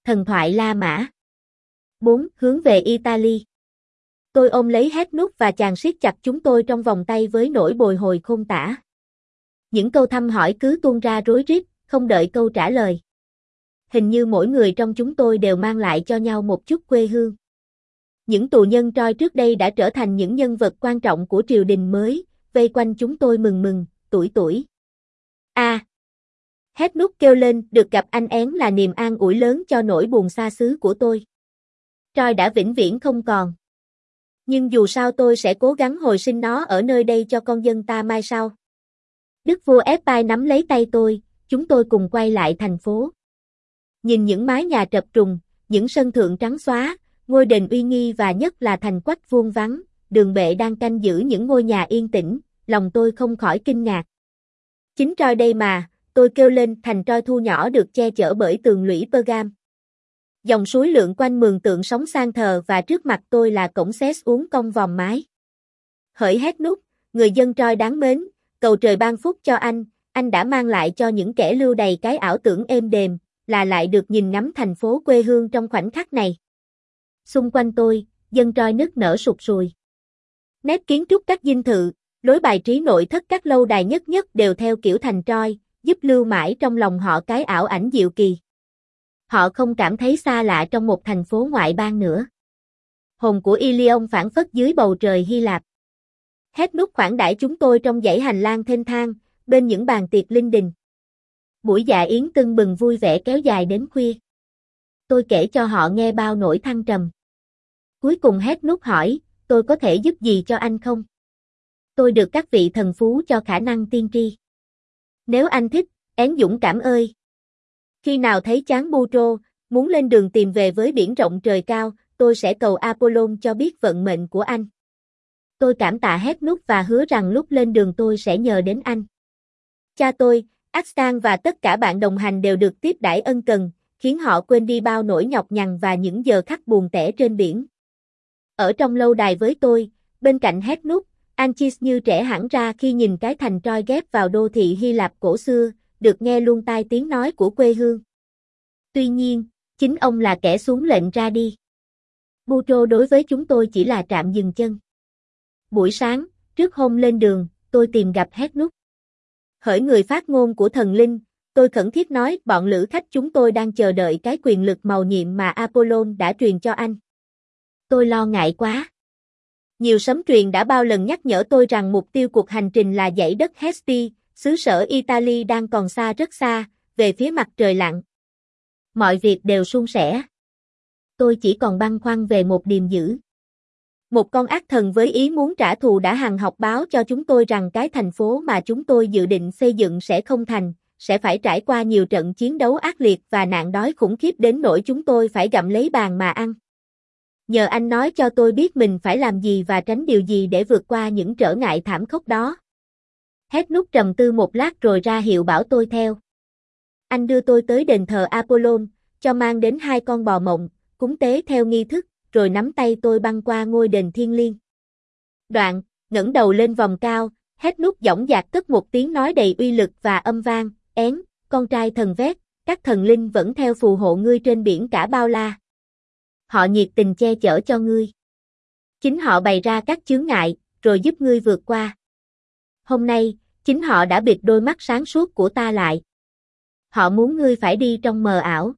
Thần thoại La Mã 4. Hướng về Italy. Tôi ôm lấy Hednut và chàng siết chặt chúng tôi trong vòng tay với nỗi bồi hồi khôn tả. Những câu thăm hỏi cứ tuôn ra rối rít, không đợi câu trả lời. Hình như mỗi người trong chúng tôi đều mang lại cho nhau một chút quê hương. Những tù nhân Troy trước đây đã trở thành những nhân vật quan trọng của triều đình mới, vây quanh chúng tôi mừng mừng, tủi tủi. Hednut kêu lên, được gặp anh én là niềm an ủi lớn cho nỗi buồn xa xứ của tôi. Troy đã vĩnh viễn không còn. Nhưng dù sao tôi sẽ cố gắng hồi sinh nó ở nơi đây cho con dân ta mai sau. Đức vua Eppai nắm lấy tay tôi, chúng tôi cùng quay lại thành phố. Nhìn những mái nhà trập trùng, những sân thượng trắng xóa, ngôi đền uy nghi và nhất là thành quách vuông vắng, đường bệ đang canh giữ những ngôi nhà yên tĩnh, lòng tôi không khỏi kinh ngạc. Chính Troy đây mà, tôi kêu lên, thành Troy thu nhỏ được che chở bởi tường lũy Pergam. Dòng suối lượn quanh mường tượng sóng sang thờ và trước mặt tôi là cổng Ces uốn cong vòm mái. Hỡi Hednut, người dân Troy đáng mến, cầu trời ban phúc cho anh đã mang lại cho những kẻ lưu đày cái ảo tưởng êm đềm, là lại được nhìn ngắm thành phố quê hương trong khoảnh khắc này. Xung quanh tôi, dân Troy nức nở sụt sùi. Nét kiến trúc các dinh thự, lối bài trí nội thất các lâu đài nhất đều theo kiểu thành Troy, giúp lưu mãi trong lòng họ cái ảo ảnh diệu kỳ. Họ không cảm thấy xa lạ trong một thành phố ngoại bang nữa. Hồn của Ilion phảng phất dưới bầu trời Hy Lạp. Hednut khoản đãi chúng tôi trong dãy hành lang thênh thang, bên những bàn tiệc linh đình. Buổi dạ yến tưng bừng vui vẻ kéo dài đến khuya. Tôi kể cho họ nghe bao nỗi thăng trầm. Cuối cùng Hednut hỏi, tôi có thể giúp gì cho anh không? Tôi được các vị thần phú cho khả năng tiên tri. Nếu anh thích, én dũng cảm ơi. Khi nào thấy chán Butro, muốn lên đường tìm về với biển rộng trời cao, tôi sẽ cầu Apollon cho biết vận mệnh của anh. Tôi cảm tạ Hednut và hứa rằng lúc lên đường tôi sẽ nhờ đến anh. Cha tôi, Axtan và tất cả bạn đồng hành đều được tiếp đãi ân cần, khiến họ quên đi bao nỗi nhọc nhằn và những giờ khắc buồn tẻ trên biển. Ở trong lâu đài với tôi, bên cạnh Hednut, Anchis như trẻ hẳn ra khi nhìn cái thành Troy ghép vào đô thị Hy Lạp cổ xưa, được nghe luôn tai tiếng nói của quê hương. Tuy nhiên, chính ông là kẻ xuống lệnh ra đi. Butro đối với chúng tôi chỉ là trạm dừng chân. Buổi sáng, trước hôm lên đường, tôi tìm gặp Hednut. Hỡi người phát ngôn của thần linh, tôi khẩn thiết nói bọn lữ khách chúng tôi đang chờ đợi cái quyền lực mầu nhiệm mà Apollon đã truyền cho anh. Tôi lo ngại quá. Nhiều sấm truyền đã bao lần nhắc nhở tôi rằng mục tiêu cuộc hành trình là dãy đất Hesti, xứ sở Italy đang còn xa rất xa, về phía mặt trời lặn. Mọi việc đều suôn sẻ. Tôi chỉ còn băn khoăn về một điềm dữ. Một con ác thần với ý muốn trả thù đã hằng học báo cho chúng tôi rằng cái thành phố mà chúng tôi dự định xây dựng sẽ không thành, sẽ phải trải qua nhiều trận chiến đấu ác liệt và nạn đói khủng khiếp đến nỗi chúng tôi phải gặm lấy bàn mà ăn. Nhờ anh nói cho tôi biết mình phải làm gì và tránh điều gì để vượt qua những trở ngại thảm khốc đó. Hednut trầm tư một lát rồi ra hiệu bảo tôi theo. Anh đưa tôi tới đền thờ Apollon, cho mang đến 2 con bò mộng, cúng tế theo nghi thức, rồi nắm tay tôi băng qua ngôi đền thiêng liêng. Đoạn, ngẩng đầu lên vòng cao, Hednut dõng dạc cất một tiếng nói đầy uy lực và âm vang, én, con trai thần Vét, các thần linh vẫn theo phù hộ ngươi trên biển cả bao la. Họ nhiệt tình che chở cho ngươi. Chính họ bày ra các chướng ngại, rồi giúp ngươi vượt qua. Hôm nay, chính họ đã bịt đôi mắt sáng suốt của ta lại. Họ muốn ngươi phải đi trong mờ ảo.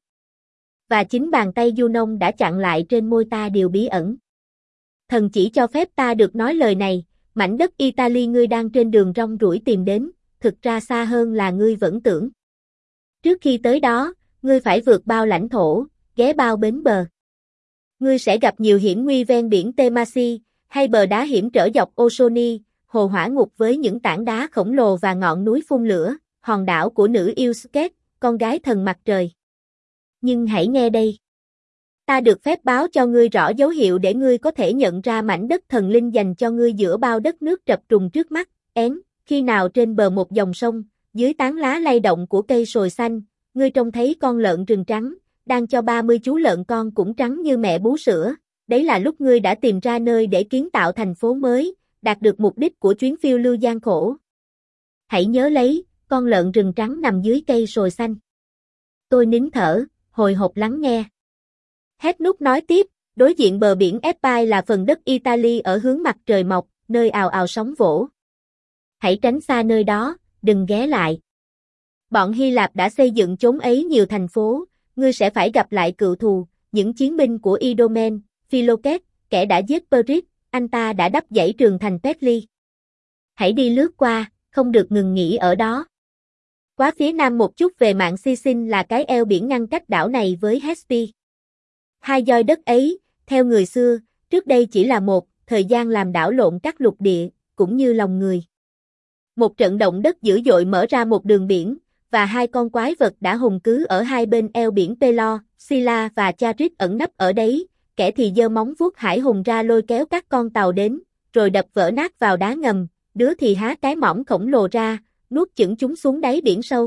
Và chính bàn tay Junon đã chặn lại trên môi ta điều bí ẩn. Thần chỉ cho phép ta được nói lời này, mảnh đất Italy ngươi đang trên đường rong ruổi tìm đến, thực ra xa hơn là ngươi vẫn tưởng. Trước khi tới đó, ngươi phải vượt bao lãnh thổ, ghé bao bến bờ. Ngươi sẽ gặp nhiều hiểm nguy ven biển Temasi, hay bờ đá hiểm trở dọc Osoni, hồ hỏa ngục với những tảng đá khổng lồ và ngọn núi phun lửa, hòn đảo của nữ yêu Sket, con gái thần mặt trời. Nhưng hãy nghe đây. Ta được phép báo cho ngươi rõ dấu hiệu để ngươi có thể nhận ra mảnh đất thần linh dành cho ngươi giữa bao đất nước trập trùng trước mắt, én, khi nào trên bờ một dòng sông, dưới tán lá lay động của cây sồi xanh, ngươi trông thấy con lợn rừng trắng, đang cho 30 chú lợn con cũng trắng như mẹ bú sữa, đấy là lúc ngươi đã tìm ra nơi để kiến tạo thành phố mới, đạt được mục đích của chuyến phiêu lưu gian khổ. Hãy nhớ lấy, con lợn rừng trắng nằm dưới cây sồi xanh. Tôi nín thở, hồi hộp lắng nghe. Hednut nói tiếp, đối diện bờ biển Epai là phần đất Italy ở hướng mặt trời mọc, nơi ào ào sóng vỗ. Hãy tránh xa nơi đó, đừng ghé lại. Bọn Hy Lạp đã xây dựng chốn ấy nhiều thành phố, ngươi sẽ phải gặp lại cựu thù, những chiến binh của Idomen, Philocet, kẻ đã giết Perit, anh ta đã đắp dãy trường thành Petli. Hãy đi lướt qua, không được ngừng nghỉ ở đó. Quá phía nam một chút về mạng Sisin là cái eo biển ngăn cách đảo này với Hespi. Hai doi đất ấy, theo người xưa, trước đây chỉ là một thời gian làm đảo lộn các lục địa, cũng như lòng người. Một trận động đất dữ dội mở ra một đường biển, và hai con quái vật đã hùng cứ ở hai bên eo biển Pelo, Sila và Charit ẩn nấp ở đấy, kẻ thì giơ móng vuốt hải hùng ra lôi kéo các con tàu đến, rồi đập vỡ nát vào đá ngầm, đứa thì há cái mõm khổng lồ ra, nuốt chửng chúng xuống đáy biển sâu.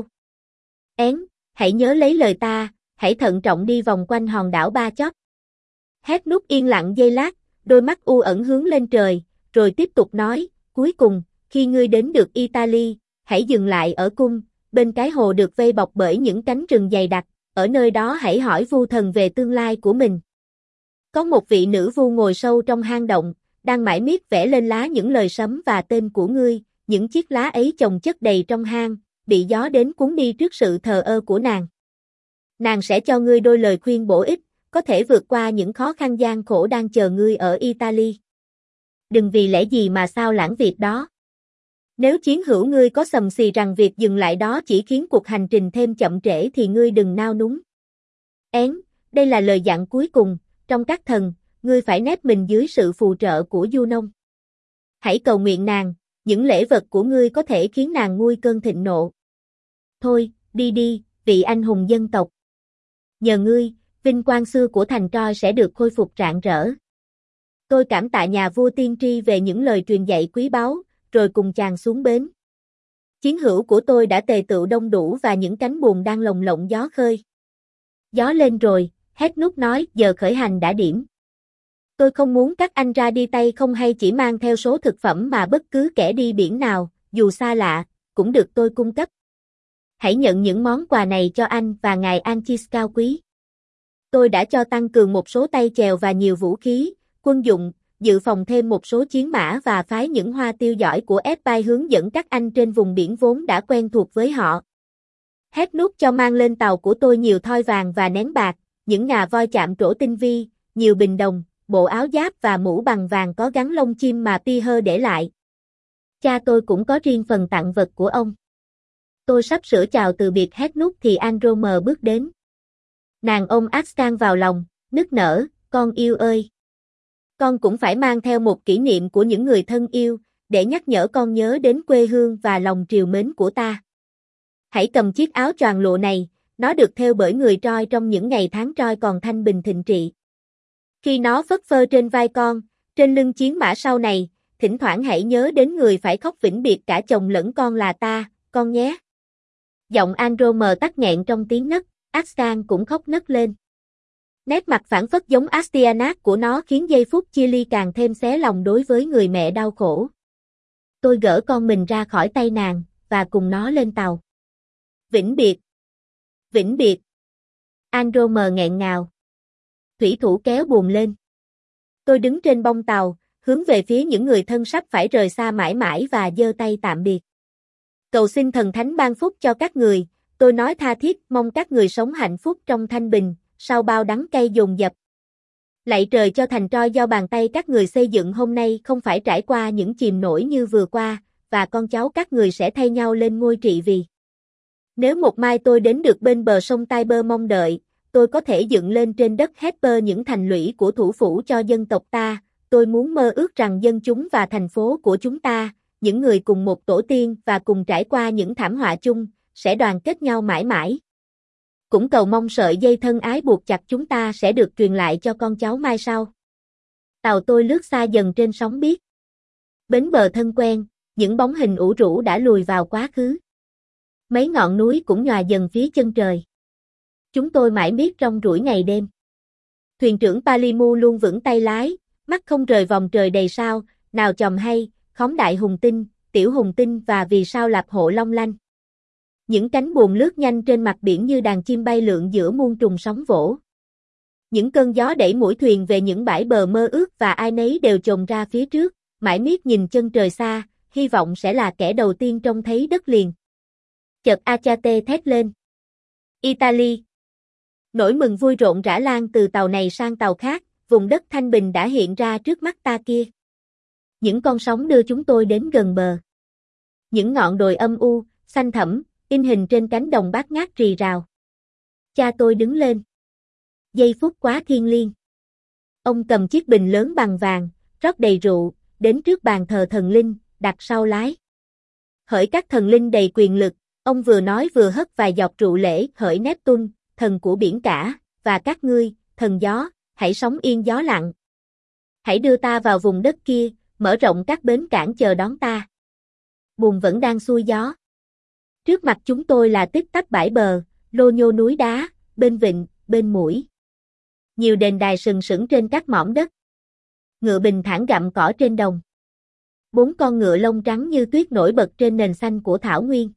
Hãy nhớ lấy lời ta, hãy thận trọng đi vòng quanh hòn đảo Ba Chót. Hednut yên lặng giây lát, đôi mắt u ẩn hướng lên trời, rồi tiếp tục nói, cuối cùng, khi ngươi đến được Italy, hãy dừng lại ở cung, bên cái hồ được vây bọc bởi những cánh rừng dày đặc, ở nơi đó hãy hỏi vu thần về tương lai của mình. Có một vị nữ vu ngồi sâu trong hang động, đang mải miết vẽ lên lá những lời sấm và tên của ngươi, những chiếc lá ấy chồng chất đầy trong hang, bị gió đến cuốn đi trước sự thờ ơ của nàng. Nàng sẽ cho ngươi đôi lời khuyên bổ ích, có thể vượt qua những khó khăn gian khổ đang chờ ngươi ở Italy. Đừng vì lẽ gì mà sao lãng việc đó. Nếu chiến hữu ngươi có sầm xì rằng việc dừng lại đó chỉ khiến cuộc hành trình thêm chậm trễ thì ngươi đừng nao núng. Đây là lời dặn cuối cùng, trong các thần, ngươi phải nép mình dưới sự phù trợ của Junon. Hãy cầu nguyện nàng, những lễ vật của ngươi có thể khiến nàng nguôi cơn thịnh nộ. Thôi, đi, vị anh hùng dân tộc. Nhờ ngươi, vinh quang xưa của thành Troy sẽ được khôi phục rạng rỡ. Tôi cảm tạ nhà vua tiên tri về những lời truyền dạy quý báu, rồi cùng chàng xuống bến. Chiến hữu của tôi đã tề tựu đông đủ và những cánh buồm đang lồng lộng gió khơi. Gió lên rồi, Hednut nói, giờ khởi hành đã điểm. Tôi không muốn các anh ra đi tay không hay chỉ mang theo số thực phẩm mà bất cứ kẻ đi biển nào, dù xa lạ, cũng được tôi cung cấp. Hãy nhận những món quà này cho anh và ngài Anchis cao quý. Tôi đã cho tăng cường một số tay chèo và nhiều vũ khí, quân dụng, dự phòng thêm một số chiến mã và phái những hoa tiêu giỏi của Epai hướng dẫn các anh trên vùng biển vốn đã quen thuộc với họ. Hednut cho mang lên tàu của tôi nhiều thoi vàng và nén bạc, những ngà voi chạm trổ tinh vi, nhiều bình đồng, bộ áo giáp và mũ bằng vàng có gắn lông chim mà Piher để lại. Cha tôi cũng có riêng phần tặng vật của ông. Tôi sắp sửa chào từ biệt Hednut thì Andromer bước đến. Nàng ôm Ascan vào lòng, nức nở, con yêu ơi. Con cũng phải mang theo một kỷ niệm của những người thân yêu, để nhắc nhở con nhớ đến quê hương và lòng trìu mến của ta. Hãy cầm chiếc áo choàng lụa này, nó được thêu bởi người Troy trong những ngày tháng Troy còn thanh bình thịnh trị. Khi nó phất phơ trên vai con, trên lưng chiến mã sau này, thỉnh thoảng hãy nhớ đến người phải khóc vĩnh biệt cả chồng lẫn con là ta, con nhé. Giọng Andromer tắc nghẹn trong tiếng nấc, Ascan cũng khóc nấc lên. Nét mặt phảng phất giống Astyanax của nó khiến giây phút chia ly càng thêm xé lòng đối với người mẹ đau khổ. Tôi gỡ con mình ra khỏi tay nàng, và cùng nó lên tàu. Vĩnh biệt! Vĩnh biệt! Andromer nghẹn ngào. Thủy thủ kéo buồm lên. Tôi đứng trên bông tàu, hướng về phía những người thân sắp phải rời xa mãi mãi và giơ tay tạm biệt. Cầu xin thần thánh ban phúc cho các người, tôi nói tha thiết mong các người sống hạnh phúc trong thanh bình, sau bao đắng cay dồn dập. Lạy trời cho thành Troy do bàn tay các người xây dựng hôm nay không phải trải qua những chìm nổi như vừa qua, và con cháu các người sẽ thay nhau lên ngôi trị vì. Nếu một mai tôi đến được bên bờ sông Tiber mong đợi, tôi có thể dựng lên trên đất Hesper những thành lũy của thủ phủ cho dân tộc ta, tôi muốn mơ ước rằng dân chúng và thành phố của chúng ta, những người cùng một tổ tiên và cùng trải qua những thảm họa chung, sẽ đoàn kết nhau mãi mãi. Cũng cầu mong sợi dây thân ái buộc chặt chúng ta sẽ được truyền lại cho con cháu mai sau. Tàu tôi lướt xa dần trên sóng biếc. Bến bờ thân quen, những bóng hình ủ rũ đã lùi vào quá khứ. Mấy ngọn núi cũng nhòa dần phía chân trời. Chúng tôi mãi miết trong rủi ngày đêm. Thuyền trưởng Palimu luôn vững tay lái, mắt không rời vòng trời đầy sao, nào chòm hay, khóm đại hùng tinh, tiểu hùng tinh và vì sao lạp hộ long lanh. Những cánh buồm lướt nhanh trên mặt biển như đàn chim bay lượn giữa muôn trùng sóng vỗ. Những cơn gió đẩy mũi thuyền về những bãi bờ mơ ước và ai nấy đều chồm ra phía trước, mãi miết nhìn chân trời xa, hy vọng sẽ là kẻ đầu tiên trông thấy đất liền. Chợt Achate thét lên. Italy! Nỗi mừng vui rộn rã lan từ tàu này sang tàu khác, vùng đất thanh bình đã hiện ra trước mắt ta kia. Những con sóng đưa chúng tôi đến gần bờ. Những ngọn đồi âm u, xanh thẳm, in hình trên cánh đồng bát ngát rì rào. Cha tôi đứng lên. Giây phút quá thiêng liêng. Ông cầm chiếc bình lớn bằng vàng, rót đầy rượu, đến trước bàn thờ thần linh, đặt sau lái. Hỡi các thần linh đầy quyền lực, ông vừa nói vừa hất vài giọt rượu lễ, hỡi Neptune, thần của biển cả, và các ngươi, thần gió, hãy sóng yên gió lặng. Hãy đưa ta vào vùng đất kia, mở rộng các bến cảng chờ đón ta. Buồm vẫn đang xuôi gió. Trước mặt chúng tôi là tích tắp bãi bờ, lô nhô núi đá, bên vịnh, bên mũi. Nhiều đền đài sừng sững trên các mỏm đất. Ngựa bình thản gặm cỏ trên đồng. 4 con ngựa lông trắng như tuyết nổi bật trên nền xanh của thảo nguyên.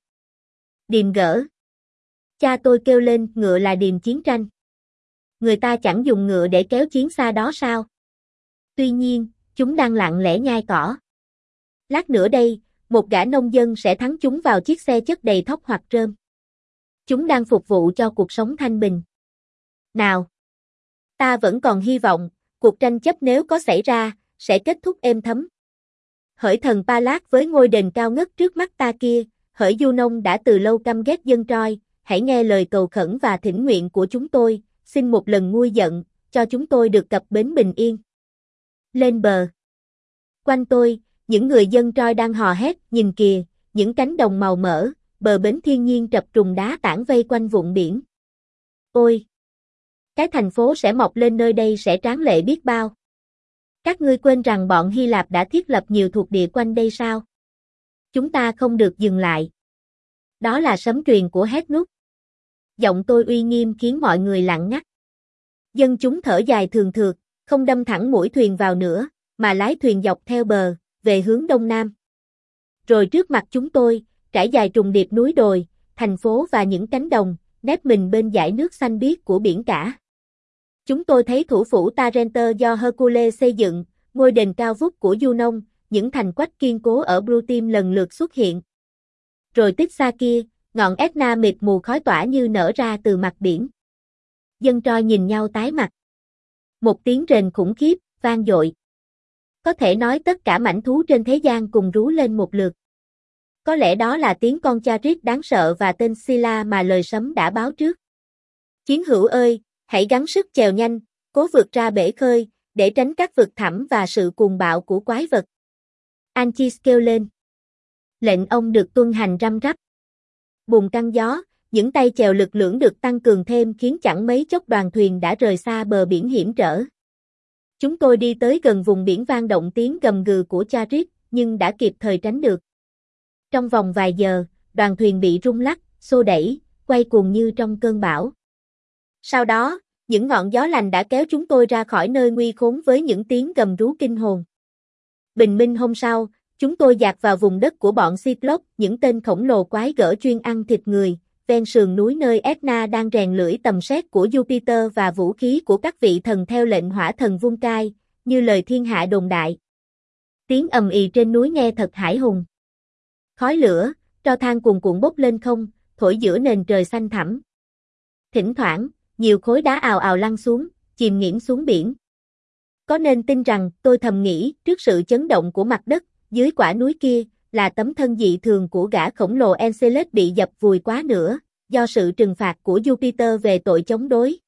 Điềm gỡ. Cha tôi kêu lên, ngựa là điềm chiến tranh. Người ta chẳng dùng ngựa để kéo chiến xa đó sao? Tuy nhiên, chúng đang lặng lẽ nhai cỏ. Lát nữa đây, một gã nông dân sẽ thắng chúng vào chiếc xe chất đầy thóc hoặc rơm. Chúng đang phục vụ cho cuộc sống thanh bình. Nào! Ta vẫn còn hy vọng, cuộc tranh chấp nếu có xảy ra, sẽ kết thúc êm thấm. Hỡi thần Pallas với ngôi đền cao ngất trước mắt ta kia, hỡi Junon đã từ lâu căm ghét dân Troy, hãy nghe lời cầu khẩn và thỉnh nguyện của chúng tôi, xin một lần nguôi giận, cho chúng tôi được cập bến bình yên. Lên bờ. Quanh tôi, những người dân Troy đang hò hét, nhìn kìa, những cánh đồng màu mỡ, bờ bến thiên nhiên trập trùng đá tảng vây quanh vụn biển. Ôi! Cái thành phố sẽ mọc lên nơi đây sẽ tráng lệ biết bao. Các ngươi quên rằng bọn Hy Lạp đã thiết lập nhiều thuộc địa quanh đây sao? Chúng ta không được dừng lại. Đó là sấm truyền của Hednut. Giọng tôi uy nghiêm khiến mọi người lặng ngắt. Dân chúng thở dài thường thượt, không đâm thẳng mũi thuyền vào nữa, mà lái thuyền dọc theo bờ, về hướng đông nam. Rồi trước mặt chúng tôi, trải dài trùng điệp núi đồi, thành phố và những cánh đồng, nép mình bên dải nước xanh biếc của biển cả. Chúng tôi thấy thủ phủ Tarenter do Hercules xây dựng, ngôi đền cao vút của Junon, những thành quách kiên cố ở Brutime lần lượt xuất hiện. Rồi tích xa kia, ngọn Etna mịt mù khói tỏa như nở ra từ mặt biển. Dân Troy nhìn nhau tái mặt. Một tiếng rền khủng khiếp, vang dội. Có thể nói tất cả mãnh thú trên thế gian cùng rú lên một lượt. Có lẽ đó là tiếng con Charis đáng sợ và tên Scylla mà lời sấm đã báo trước. Chiến hữu ơi, hãy gắng sức chèo nhanh, cố vượt ra bể khơi, để tránh các vực thẳm và sự cuồng bạo của quái vật. Anchises kêu lên. Lệnh ông được tuân hành răm rắp. Buồm căng gió, những tay chèo lực lưỡng được tăng cường thêm khiến chẳng mấy chốc đoàn thuyền đã rời xa bờ biển hiểm trở. Chúng tôi đi tới gần vùng biển vang động tiếng gầm gừ của Charis, nhưng đã kịp thời tránh được. Trong vòng vài giờ, đoàn thuyền bị rung lắc, xô đẩy, quay cuồng như trong cơn bão. Sau đó, những ngọn gió lành đã kéo chúng tôi ra khỏi nơi nguy khốn với những tiếng gầm rú kinh hồn. Bình minh hôm sau, chúng tôi dạt vào vùng đất của bọn Cyclops, những tên khổng lồ quái gở chuyên ăn thịt người, ven sườn núi nơi Etna đang rèn lưỡi tầm xét của Jupiter và vũ khí của các vị thần theo lệnh hỏa thần Vulcan, như lời thiên hạ đồn đại. Tiếng ầm ĩ trên núi nghe thật hãi hùng. Khói lửa, tro than cuồn cuộn bốc lên không, thổi giữa nền trời xanh thẳm. Thỉnh thoảng, nhiều khối đá ào ào lăn xuống, chìm nghiễm xuống biển. Có nên tin rằng, tôi thầm nghĩ, trước sự chấn động của mặt đất, dưới quả núi kia, là tấm thân dị thường của gã khổng lồ Enceladus bị dập vùi quá nữa, do sự trừng phạt của Jupiter về tội chống đối.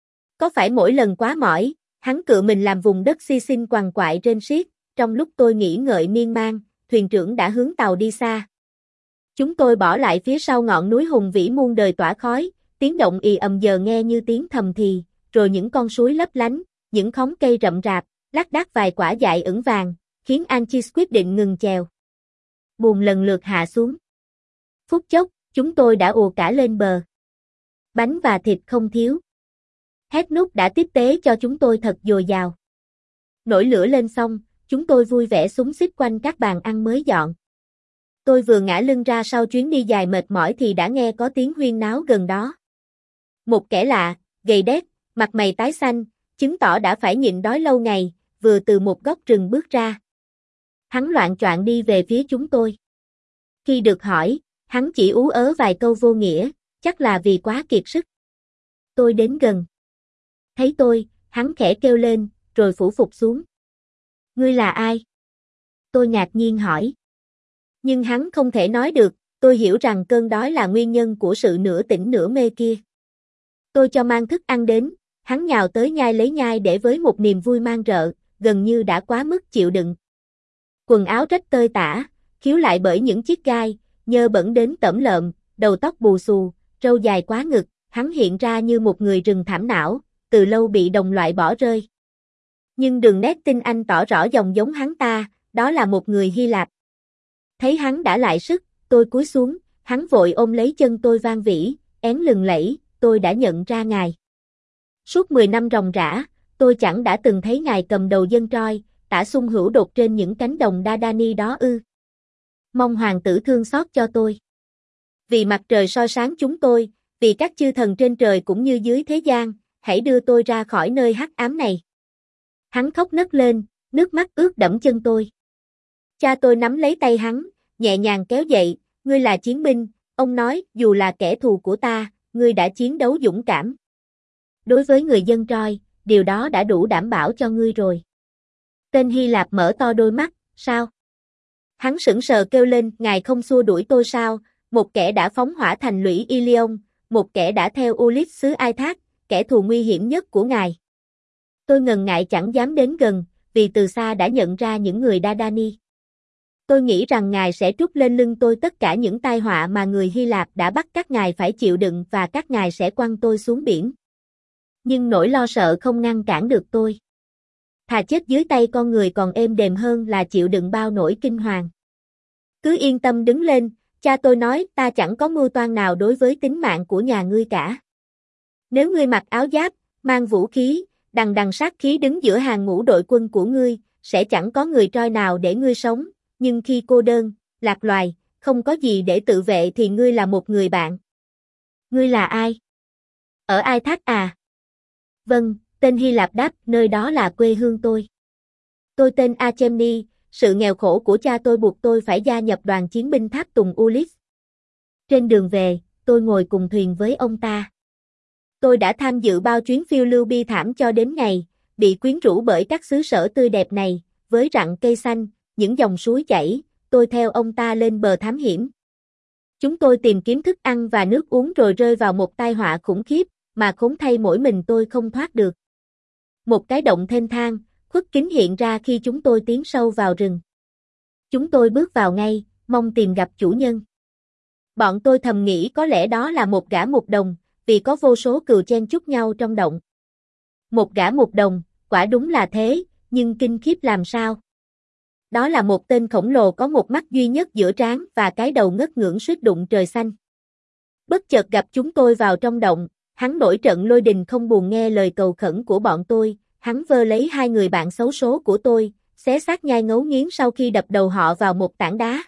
Có phải mỗi lần quá mỏi, hắn cựa mình làm vùng đất xi xin quằn quại rên xiết, trong lúc tôi nghĩ ngợi miên man, thuyền trưởng đã hướng tàu đi xa. Chúng tôi bỏ lại phía sau ngọn núi hùng vĩ muôn đời tỏa khói, tiếng động ì ầm giờ nghe như tiếng thầm thì, rồi những con suối lấp lánh, những khóm cây rậm rạp, lác đác vài quả dại ửng vàng, khiến Anchises quyết định ngừng chèo. Buồm lần lượt hạ xuống. Phút chốc, chúng tôi đã ùa cả lên bờ. Bánh và thịt không thiếu. Hednut đã tiếp tế cho chúng tôi thật dồi dào. Nổi lửa lên xong, chúng tôi vui vẻ xúm xít quanh các bàn ăn mới dọn. Tôi vừa ngã lưng ra sau chuyến đi dài mệt mỏi thì đã nghe có tiếng huyên náo gần đó. Một kẻ lạ, gầy đét, mặt mày tái xanh, chứng tỏ đã phải nhịn đói lâu ngày, vừa từ một góc rừng bước ra. Hắn loạng choạng đi về phía chúng tôi. Khi được hỏi, hắn chỉ ú ớ vài câu vô nghĩa, chắc là vì quá kiệt sức. Tôi đến gần. Thấy tôi, hắn khẽ kêu lên, rồi phủ phục xuống. Ngươi là ai? Tôi ngạc nhiên hỏi. Nhưng hắn không thể nói được, tôi hiểu rằng cơn đói là nguyên nhân của sự nửa tỉnh nửa mê kia. Tôi cho mang thức ăn đến, hắn nhào tới nhai lấy nhai để với một niềm vui man rợ, gần như đã quá mức chịu đựng. Quần áo rách tơi tả, khiếu lại bởi những chiếc gai, nhơ bẩn đến tởm lợm, đầu tóc bù xù, râu dài quá ngực, hắn hiện ra như một người rừng thảm não, từ lâu bị đồng loại bỏ rơi. Nhưng đường nét tinh anh tỏ rõ dòng giống hắn ta, đó là một người Hy Lạp. Thấy hắn đã lại sức, tôi cúi xuống, hắn vội ôm lấy chân tôi van vỉ, én lừng lẫy, tôi đã nhận ra ngài. Suốt 10 năm ròng rã, tôi chẳng đã từng thấy ngài cầm đầu dân Troy, tả xung hữu đột trên những cánh đồng Dardani đó ư. Mong hoàng tử thương xót cho tôi. Vì mặt trời soi sáng chúng tôi, vì các chư thần trên trời cũng như dưới thế gian, hãy đưa tôi ra khỏi nơi hắc ám này. Hắn khóc nấc lên, nước mắt ướt đẫm chân tôi. Cha tôi nắm lấy tay hắn, nhẹ nhàng kéo dậy, ngươi là chiến binh, ông nói, dù là kẻ thù của ta, ngươi đã chiến đấu dũng cảm. Đối với người dân Troy, điều đó đã đủ đảm bảo cho ngươi rồi. Tên Hy Lạp mở to đôi mắt, sao? Hắn sững sờ kêu lên, ngài không xua đuổi tôi sao? Một kẻ đã phóng hỏa thành lũy Ilion, một kẻ đã theo Ulyss xứ Ai Thác, kẻ thù nguy hiểm nhất của ngài. Tôi ngần ngại chẳng dám đến gần, vì từ xa đã nhận ra những người Dardani. Tôi nghĩ rằng ngài sẽ trút lên lưng tôi tất cả những tai họa mà người Hy Lạp đã bắt các ngài phải chịu đựng và các ngài sẽ quăng tôi xuống biển. Nhưng nỗi lo sợ không ngăn cản được tôi. Thà chết dưới tay con người còn êm đềm hơn là chịu đựng bao nỗi kinh hoàng. Cứ yên tâm đứng lên, cha tôi nói, ta chẳng có mưu toan nào đối với tính mạng của nhà ngươi cả. Nếu ngươi mặc áo giáp, mang vũ khí, đằng đằng sát khí đứng giữa hàng ngũ đội quân của ngươi, sẽ chẳng có người Troy nào để ngươi sống, nhưng khi cô đơn, lạc loài, không có gì để tự vệ thì ngươi là một người bạn. Ngươi là ai? Ở Ai Thác à? Vâng, tên Hy Lạp đáp, nơi đó là quê hương tôi. Tôi tên Achemni, sự nghèo khổ của cha tôi buộc tôi phải gia nhập đoàn chiến binh tháp tùng Ulyss. Trên đường về, tôi ngồi cùng thuyền với ông ta. Tôi đã tham dự bao chuyến phiêu lưu bi thảm cho đến ngày, bị quyến rũ bởi các xứ sở tươi đẹp này, với rặng cây xanh, những dòng suối chảy, tôi theo ông ta lên bờ thám hiểm. Chúng tôi tìm kiếm thức ăn và nước uống rồi rơi vào một tai họa khủng khiếp, mà khốn thay mỗi mình tôi không thoát được. Một cái động thênh thang, khuất kín hiện ra khi chúng tôi tiến sâu vào rừng. Chúng tôi bước vào ngay, mong tìm gặp chủ nhân. Bọn tôi thầm nghĩ có lẽ đó là một gã mục đồng, vì có vô số cừu chen chúc nhau trong động. Một gã mục đồng, quả đúng là thế, nhưng kinh khiếp làm sao? Đó là một tên khổng lồ có một mắt duy nhất giữa trán và cái đầu ngất ngưỡng suýt đụng trời xanh. Bất chợt gặp chúng tôi vào trong động, hắn nổi trận lôi đình không buồn nghe lời cầu khẩn của bọn tôi, hắn vơ lấy hai người bạn xấu số của tôi, xé xác nhai ngấu nghiến sau khi đập đầu họ vào một tảng đá.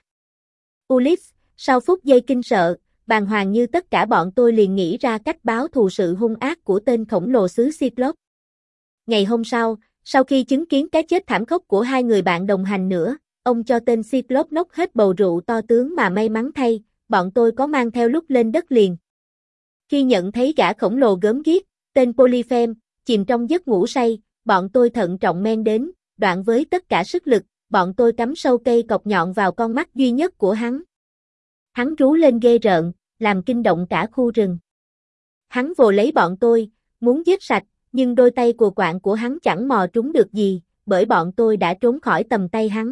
Ulyss, sau phút giây kinh sợ, bàng hoàng như tất cả bọn tôi liền nghĩ ra cách báo thù sự hung ác của tên khổng lồ xứ Cyclops. Ngày hôm sau khi chứng kiến cái chết thảm khốc của hai người bạn đồng hành nữa, ông cho tên Cyclops nốc hết bầu rượu to tướng mà may mắn thay, bọn tôi có mang theo lúc lên đất liền. Khi nhận thấy gã khổng lồ gớm ghiếc, tên Polyphem, chìm trong giấc ngủ say, bọn tôi thận trọng men đến, đoạn với tất cả sức lực, bọn tôi cắm sâu cây cọc nhọn vào con mắt duy nhất của hắn. Hắn rú lên ghê rợn, làm kinh động cả khu rừng. Hắn vồ lấy bọn tôi, muốn giết sạch, nhưng đôi tay cùa quạng của hắn chẳng mò trúng được gì, bởi bọn tôi đã trốn khỏi tầm tay hắn.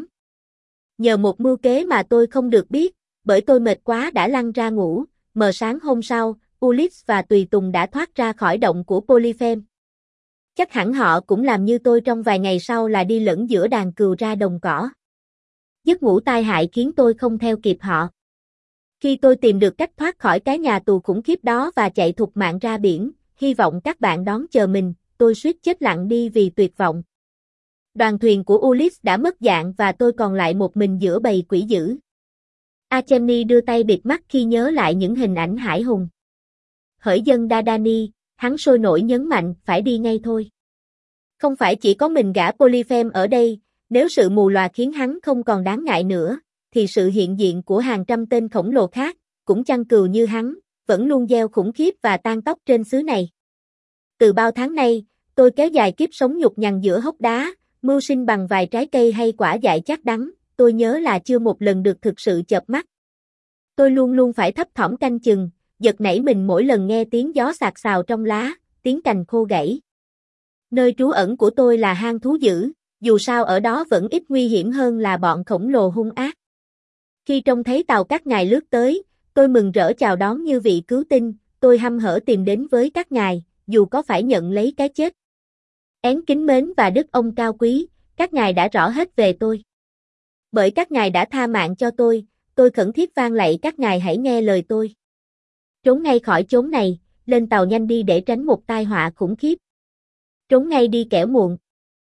Nhờ một mưu kế mà tôi không được biết, bởi tôi mệt quá đã lăn ra ngủ, mờ sáng hôm sau, Ulyss và Tùy Tùng đã thoát ra khỏi động của Polyphem. Chắc hẳn họ cũng làm như tôi trong vài ngày sau là đi lẫn giữa đàn cừu ra đồng cỏ. Giấc ngủ tai hại khiến tôi không theo kịp họ. Khi tôi tìm được cách thoát khỏi cái nhà tù khủng khiếp đó và chạy thục mạng ra biển, hy vọng các bạn đón chờ mình, tôi suýt chết lặng đi vì tuyệt vọng. Đoàn thuyền của Ulyss đã mất dạng và tôi còn lại một mình giữa bầy quỷ dữ. Achemni đưa tay bịt mắt khi nhớ lại những hình ảnh hãi hùng. Hỡi dân Dardani, hắn sôi nổi nhấn mạnh, phải đi ngay thôi. Không phải chỉ có mình gã Polyphem ở đây, nếu sự mù lòa khiến hắn không còn đáng ngại nữa, thì sự hiện diện của hàng trăm tên khổng lồ khác, cũng chăn cừu như hắn, vẫn luôn gieo khủng khiếp và tan tóc trên xứ này. Từ bao tháng nay, tôi kéo dài kiếp sống nhục nhằn giữa hốc đá, mưu sinh bằng vài trái cây hay quả dại chắc đắng, tôi nhớ là chưa một lần được thực sự chợp mắt. Tôi luôn luôn phải thấp thỏm canh chừng, giật nảy mình mỗi lần nghe tiếng gió xạc xào trong lá, tiếng cành khô gãy. Nơi trú ẩn của tôi là hang thú dữ, dù sao ở đó vẫn ít nguy hiểm hơn là bọn khổng lồ hung ác. Khi trông thấy tàu các ngài lướt tới, tôi mừng rỡ chào đón như vị cứu tinh, tôi hăm hở tìm đến với các ngài, dù có phải nhận lấy cái chết. Én kính mến và đức ông cao quý, các ngài đã rõ hết về tôi. Bởi các ngài đã tha mạng cho tôi khẩn thiết van lạy các ngài hãy nghe lời tôi. Trốn ngay khỏi chốn này, lên tàu nhanh đi để tránh một tai họa khủng khiếp. Trốn ngay đi kẻo muộn.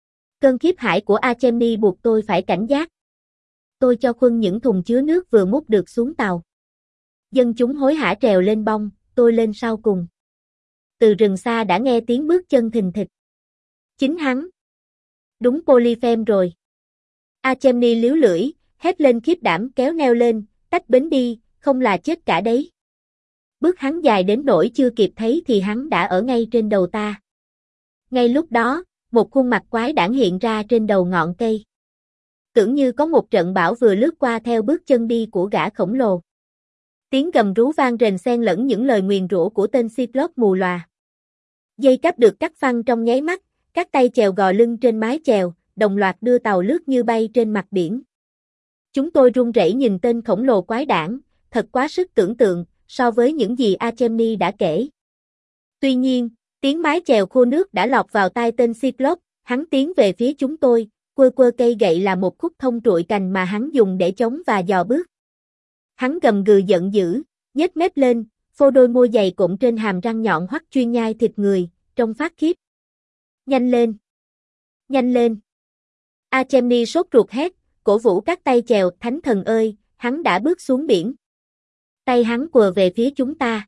Cơn khiếp hải của Archemni buộc tôi phải cảnh giác. Tôi cho khuân những thùng chứa nước vừa múc được xuống tàu. Dân chúng hối hả trèo lên bông, tôi lên sau cùng. Từ rừng xa đã nghe tiếng bước chân thình thịch. Chính hắn. Đúng Polyphem rồi. Archemni líu lưỡi, hét lên khiếp đảm kéo neo lên, tách bến đi, không là chết cả đấy. Bước hắn dài đến nỗi chưa kịp thấy thì hắn đã ở ngay trên đầu ta. Ngay lúc đó, một khuôn mặt quái đản hiện ra trên đầu ngọn cây. Tưởng như có một trận bão vừa lướt qua theo bước chân đi của gã khổng lồ. Tiếng gầm rú vang rền xen lẫn những lời nguyền rủa của tên Cyclops mù lòa. Dây cáp được cắt phăng trong nháy mắt, các tay chèo gò lưng trên mái chèo, đồng loạt đưa tàu lướt như bay trên mặt biển. Chúng tôi run rẩy nhìn tên khổng lồ quái đản, thật quá sức tưởng tượng, so với những gì Archemni đã kể. Tuy nhiên, tiếng mái chèo khô nước đã lọt vào tai tên Cyclops, hắn tiến về phía chúng tôi, quơ cây gậy là một khúc thông trụi cành mà hắn dùng để chống và dò bước. Hắn gầm gừ giận dữ, nhếch mép lên, phô đôi môi dày cộm trên hàm răng nhọn hoắt chuyên nhai thịt người, trông phát khiếp. Nhanh lên! Nhanh lên! Archemni sốt ruột hét, cổ vũ các tay chèo, thánh thần ơi, hắn đã bước xuống biển. Tay hắn quờ về phía chúng ta.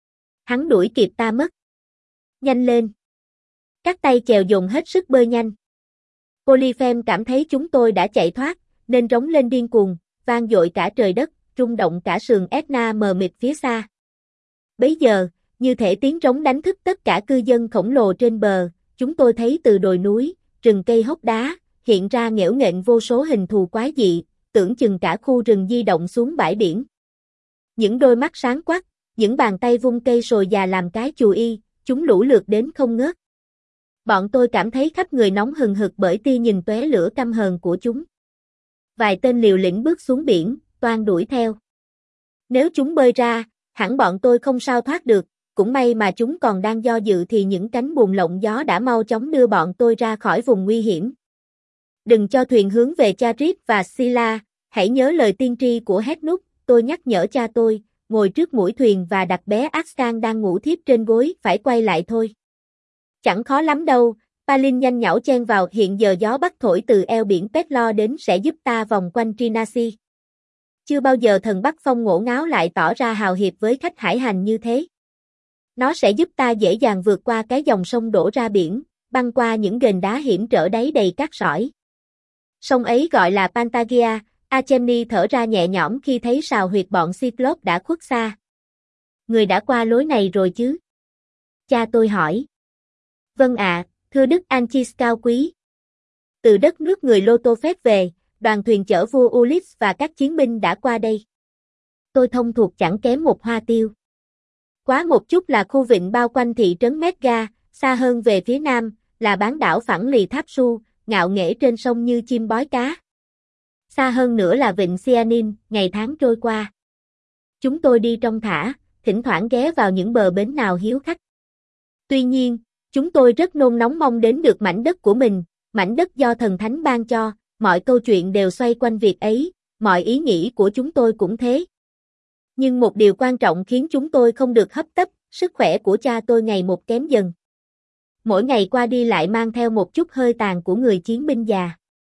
Hắn đuổi kịp ta mất. Nhanh lên! Các tay chèo dùng hết sức bơi nhanh. Polyphem cảm thấy chúng tôi đã chạy thoát, nên rống lên điên cuồng, vang dội cả trời đất, rung động cả sườn Etna mờ mịt phía xa. Bấy giờ, như thể tiếng trống đánh thức tất cả cư dân khổng lồ trên bờ, chúng tôi thấy từ đồi núi, rừng cây hốc đá, hiện ra nghễu nghện vô số hình thù quái dị, tưởng chừng cả khu rừng di động xuống bãi biển. Những đôi mắt sáng quắc, những bàn tay vung cây sồi già làm cái chù y, chúng lũ lượt đến không ngớt. Bọn tôi cảm thấy khắp người nóng hừng hực bởi tia nhìn tóe lửa căm hờn của chúng. Vài tên liều lĩnh bước xuống biển, toan đuổi theo. Nếu chúng bơi ra, hẳn bọn tôi không sao thoát được, cũng may mà chúng còn đang do dự thì những cánh buồm lộng gió đã mau chóng đưa bọn tôi ra khỏi vùng nguy hiểm. Đừng cho thuyền hướng về Charis và Scylla, hãy nhớ lời tiên tri của Hednut, tôi nhắc nhở cha tôi, ngồi trước mũi thuyền và đặt bé Axcan đang ngủ thiếp trên gối, phải quay lại thôi. Chẳng khó lắm đâu, Palin nhanh nhảu chen vào, hiện giờ gió bắc thổi từ eo biển Petlor đến sẽ giúp ta vòng quanh Trinasi. Chưa bao giờ thần Bắc Phong ngổ ngáo lại tỏ ra hào hiệp với khách hải hành như thế. Nó sẽ giúp ta dễ dàng vượt qua cái dòng sông đổ ra biển, băng qua những ghềnh đá hiểm trở đáy đầy cát sỏi. Sông ấy gọi là Pantagia, Archemni thở ra nhẹ nhõm khi thấy sào huyệt bọn Cyclops đã khuất xa. Người đã qua lối này rồi chứ? Cha tôi hỏi. Vâng ạ, thưa Đức Anchis cao quý. Từ đất nước người Lotophet về, đoàn thuyền chở vua Ulyss và các chiến binh đã qua đây. Tôi thông thuộc chẳng kém một hoa tiêu. Quá một chút là khu vịnh bao quanh thị trấn Medga, xa hơn về phía nam, là bán đảo phẳng lì Tháp Su, ngạo nghễ trên sông như chim bói cá. Xa hơn nữa là vịnh Cyanin, ngày tháng trôi qua. Chúng tôi đi trong thả, thỉnh thoảng ghé vào những bờ bến nào hiếu khách. Tuy nhiên, chúng tôi rất nôn nóng mong đến được mảnh đất của mình, mảnh đất do thần thánh ban cho, mọi câu chuyện đều xoay quanh việc ấy, mọi ý nghĩ của chúng tôi cũng thế. Nhưng một điều quan trọng khiến chúng tôi không được hấp tấp, sức khỏe của cha tôi ngày một kém dần. Mỗi ngày qua đi lại mang theo một chút hơi tàn của người chiến binh già.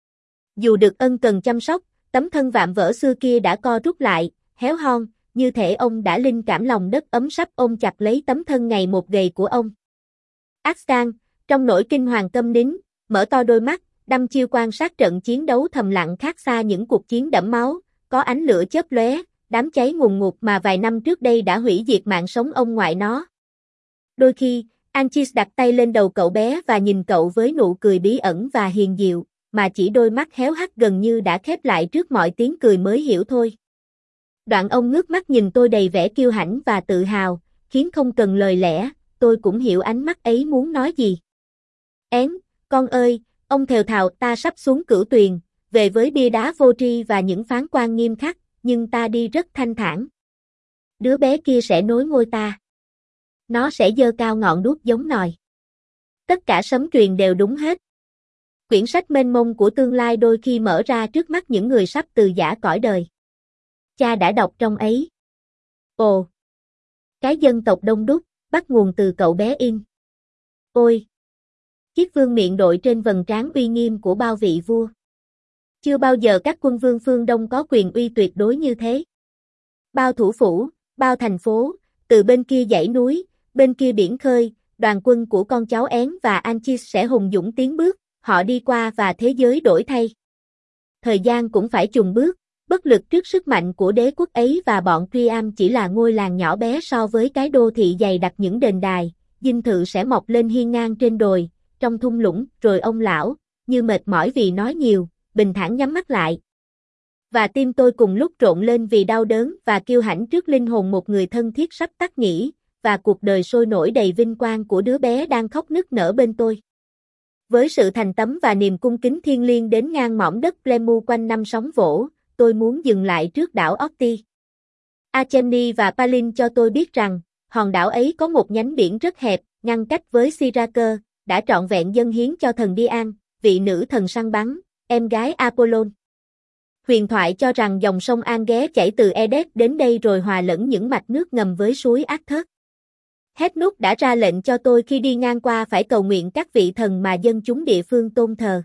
Dù được ân cần chăm sóc, tấm thân vạm vỡ xưa kia đã co rút lại, héo hon, như thể ông đã linh cảm lòng đất ấm sắp ôm chặt lấy tấm thân ngày một gầy của ông. Axcan, trong nỗi kinh hoàng câm nín, mở to đôi mắt, đăm chiêu quan sát trận chiến đấu thầm lặng khác xa những cuộc chiến đẫm máu, có ánh lửa chớp lóe, đám cháy ngùn ngụt mà vài năm trước đây đã hủy diệt mạng sống ông ngoại nó. Đôi khi, Anchis đặt tay lên đầu cậu bé và nhìn cậu với nụ cười bí ẩn và hiền diệu, mà chỉ đôi mắt héo hắt gần như đã khép lại trước mọi tiếng cười mới hiểu thôi. Đoạn ông ngước mắt nhìn tôi đầy vẻ kiêu hãnh và tự hào, khiến không cần lời lẽ, tôi cũng hiểu ánh mắt ấy muốn nói gì. Con ơi, ông thều thào, ta sắp xuống cửu tuyền, về với bia đá vô tri và những phán quan nghiêm khắc, nhưng ta đi rất thanh thản. Đứa bé kia sẽ nối ngôi ta. Nó sẽ giơ cao ngọn đuốc giống nòi. Tất cả sấm truyền đều đúng hết. Quyển sách mênh mông của tương lai đôi khi mở ra trước mắt những người sắp từ giã cõi đời. Cha đã đọc trong ấy. Ồ! Cái dân tộc Đông Đúc, bắt nguồn từ cậu bé In. Ôi! Chiếc vương miện đội trên vầng trán uy nghiêm của bao vị vua. Chưa bao giờ các quân vương phương Đông có quyền uy tuyệt đối như thế. Bao thủ phủ, bao thành phố, từ bên kia dãy núi, bên kia biển khơi, đoàn quân của con cháu Én và Anchis sẽ hùng dũng tiến bước, họ đi qua và thế giới đổi thay. Thời gian cũng phải chùng bước, bất lực trước sức mạnh của đế quốc ấy và bọn Priam chỉ là ngôi làng nhỏ bé so với cái đô thị dày đặc những đền đài, dinh thự sẽ mọc lên hiên ngang trên đồi, trong thung lũng, rồi ông lão, như mệt mỏi vì nói nhiều, bình thản nhắm mắt lại. Và tim tôi cùng lúc rộn lên vì đau đớn và kiêu hãnh trước linh hồn một người thân thiết sắp tắt nghỉ, và cuộc đời sôi nổi đầy vinh quang của đứa bé đang khóc nức nở bên tôi. Với sự thành tấm và niềm cung kính thiêng liêng đến ngang mỏm đất Plemu quanh năm sóng vỗ, tôi muốn dừng lại trước đảo Orti. Acheni và Palin cho tôi biết rằng, hòn đảo ấy có một nhánh biển rất hẹp, ngăn cách với Syracuse, đã trọn vẹn dâng hiến cho thần Dian, vị nữ thần săn bắn, em gái Apollon. Huyền thoại cho rằng dòng sông Ange chảy từ Eden đến đây rồi hòa lẫn những mạch nước ngầm với suối Arthur. Hednut đã ra lệnh cho tôi khi đi ngang qua phải cầu nguyện các vị thần mà dân chúng địa phương tôn thờ.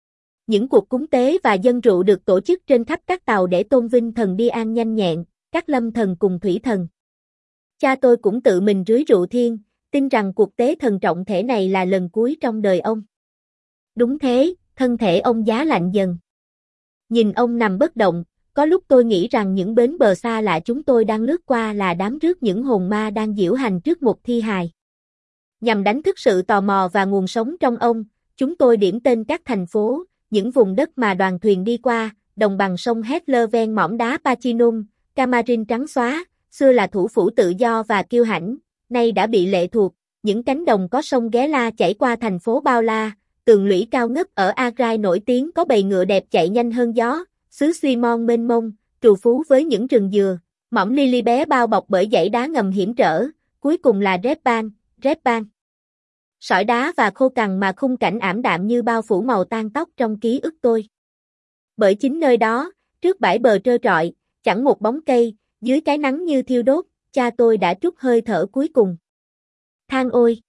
Những cuộc cúng tế và dâng rượu được tổ chức trên khắp các tàu để tôn vinh thần Dian nhanh nhẹn, các lâm thần cùng thủy thần. Cha tôi cũng tự mình rưới rượu thiên, tin rằng cuộc tế thần trọng thể này là lần cuối trong đời ông. Đúng thế, thân thể ông giá lạnh dần. Nhìn ông nằm bất động, có lúc tôi nghĩ rằng những bến bờ xa lạ chúng tôi đang lướt qua là đám rước những hồn ma đang diễu hành trước một thi hài. Nhằm đánh thức sự tò mò và nguồn sống trong ông, chúng tôi điểm tên các thành phố, những vùng đất mà đoàn thuyền đi qua, đồng bằng sông Heather ven mỏm đá Pachinum, Camarin trắng xóa, xưa là thủ phủ tự do và kiêu hãnh, nay đã bị lệ thuộc, những cánh đồng có sông Gela chảy qua thành phố Bao La, tường lũy cao ngất ở Agrai nổi tiếng có bầy ngựa đẹp chạy nhanh hơn gió, xứ Simon mênh mông, trù phú với những rừng dừa, mỏm Lily bé bao bọc bởi dãy đá ngầm hiểm trở, cuối cùng là Redban. Sỏi đá và khô cằn mà khung cảnh ảm đạm như bao phủ màu tan tóc trong ký ức tôi. Bởi chính nơi đó, trước bãi bờ trơ trọi, chẳng một bóng cây, dưới cái nắng như thiêu đốt, cha tôi đã trút hơi thở cuối cùng. Than ôi!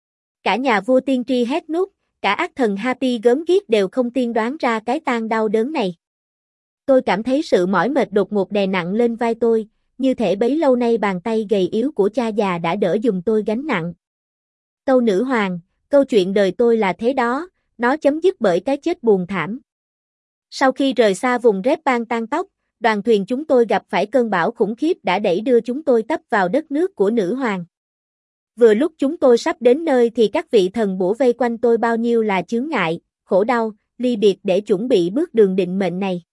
Cả nhà vua tiên tri Hednut, cả ác thần Happy gớm ghiếc đều không tiên đoán ra cái tang đau đớn này. Tôi cảm thấy sự mỏi mệt đột ngột đè nặng lên vai tôi, như thể bấy lâu nay bàn tay gầy yếu của cha già đã đỡ giùm tôi gánh nặng. Tâu nữ hoàng, câu chuyện đời tôi là thế đó, nó chấm dứt bởi cái chết buồn thảm. Sau khi rời xa vùng Redban tan tóc, đoàn thuyền chúng tôi gặp phải cơn bão khủng khiếp đã đẩy đưa chúng tôi tấp vào đất nước của nữ hoàng. Vừa lúc chúng tôi sắp đến nơi thì các vị thần bủa vây quanh tôi bao nhiêu là chướng ngại, khổ đau, ly biệt để chuẩn bị bước đường định mệnh này.